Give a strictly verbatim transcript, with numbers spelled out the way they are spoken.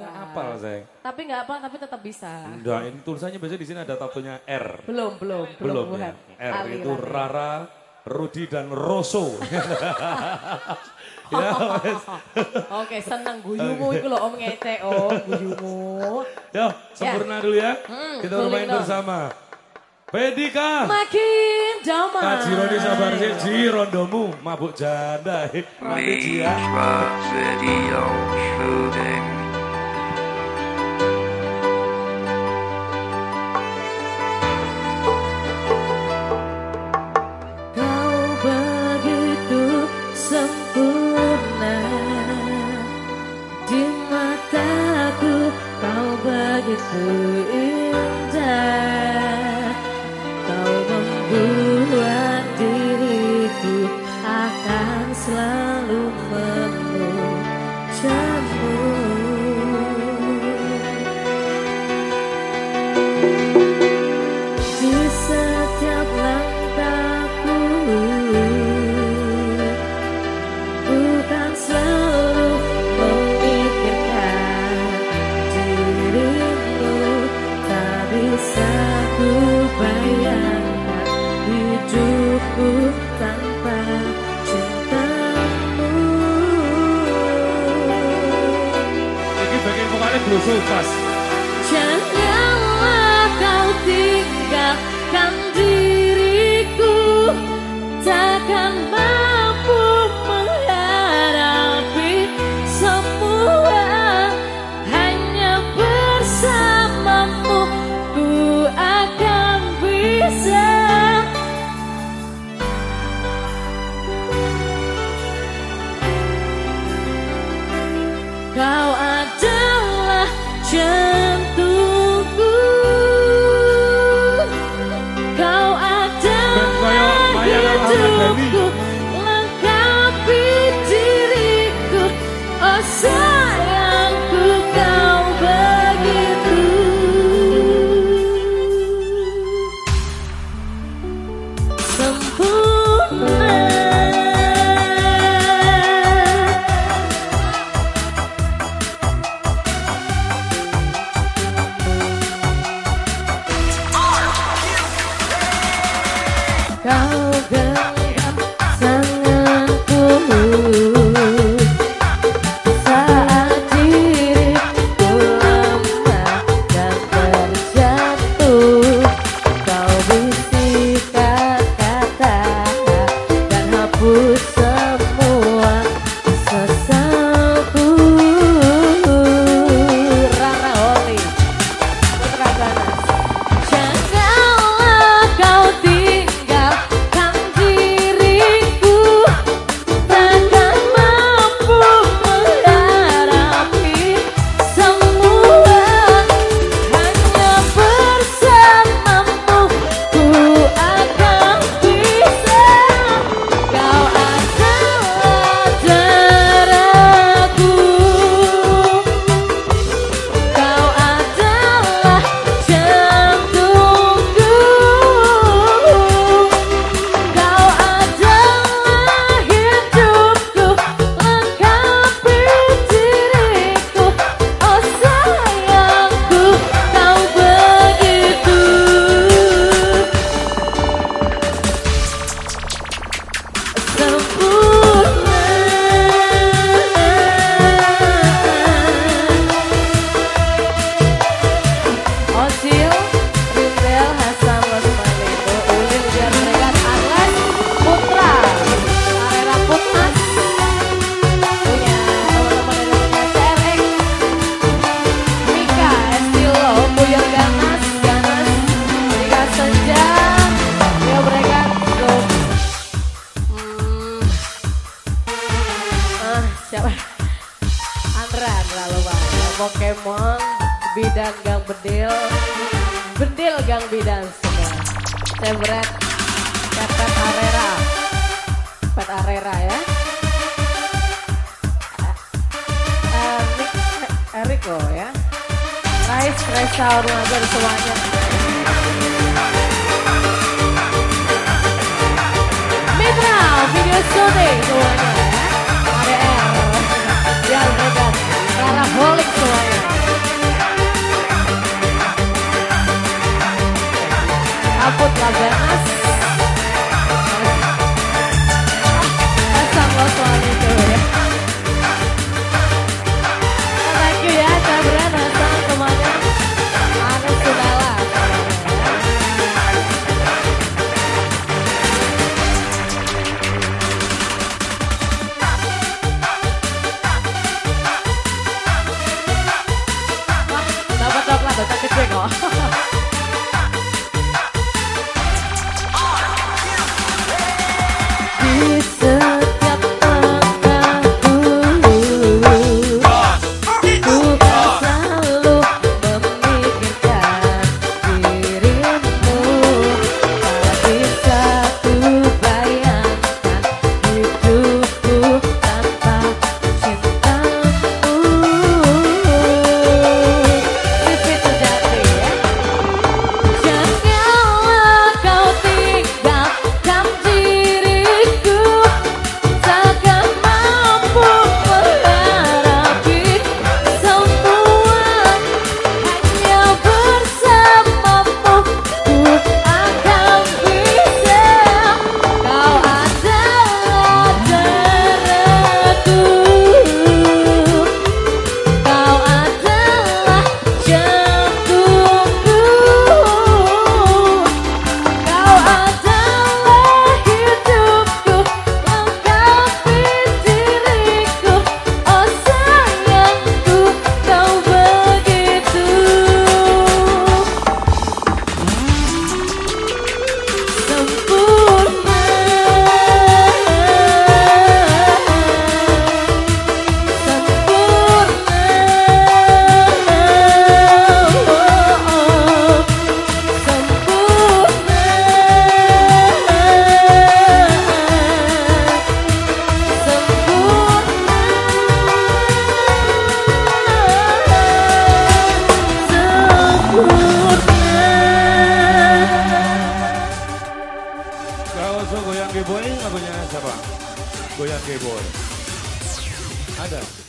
Nggak apal saya. Tapi nggak apa, tapi tetap bisa. Enggak, ini tulisannya biasanya di sini ada tatonya R. Belum, belum, belum. Belum ya. R Aliran itu ya. Rara, Rudi dan Rosso. Ya, Oke, senang guyumu itu loh Om Ngece, Om guyumu. Yo, sempurna dulu ya. Hmm, Kita bermain dong. bersama. Pedika. Makin damai. Kak Jironi sabar sih, Jirondomu mabuk janda. Mati Jia. Video shooting. Kau begitu sempurna di mataku, kau begitu indah, kau membuat diriku akan selalu memujamu. Di setiap langkahku, bukan selalu memikirkan dirimu, tak bisa ku bayangkan hidupku tanpa cintamu. Ini bagian vokalnya blusul pas. Janganlah kau tinggalkan diriku, takkan mampu menghadapi semua. Hanya bersamamu ku akan bisa. Kau adalah jantungku, kau adalah hidupku, lengkapi diriku, oh sayangku kau begitu sempurna. Kau genggam tanganku saat diriku lemah dan terjatuh. Kau bisikan kata dan hapus semua sesalku. Rara Oli, Putra Ganas. Janganlah kau tinggalkan diriku, takkan mampu menghadapi semua. Hanya bersamamu ku akan bisa. Kau adalah darahku, kau adalah jantungku, kau adalah hidupku, lengkapi diriku, oh sayangku kau begitu sempurna. Ocil, Rindel, Hasan, Losmalito, Ulil, Biar Bregat, Arles, Putra, Arera Putmas, punya teman-teman dari punya C R X, Mika, Estilo, Puyol Ganas, Ganas, Mika Senja, Biar Bregat, Gop. Hmm. Ah, siapa? Andra, Andra lupa. Pokemon, Bidan Gang Bedil, Bedil Gang Bidan semua. Sebret, Pepet Arera, Pet Arera ya. Eh, Nick, Eriko ya. Rais, Resa, Rumaja, semuanya. Mitra, video shooting semuanya ya. A D R, Biar Bregat, Rara Holik semuanya. Tetap kecil kok. Di setiap langkahku, ku kan selalu memikirkan dirimu. Tak bisa ku bayangkan hidupku tanpa cintamu. Sipit sejati ya. Janganlah kau tinggalkan diriku, takkan mampu menghadapi semua. Hanya bersamamu ku akan bisa. Kau adalah darahku, kau adalah jantungku, kau adalah hidupku, lengkapi diriku. Oh sayangku, kau begitu sempurna, Kalau so goyang keyboard ini lagunya siapa? Goyang keyboard. Ada.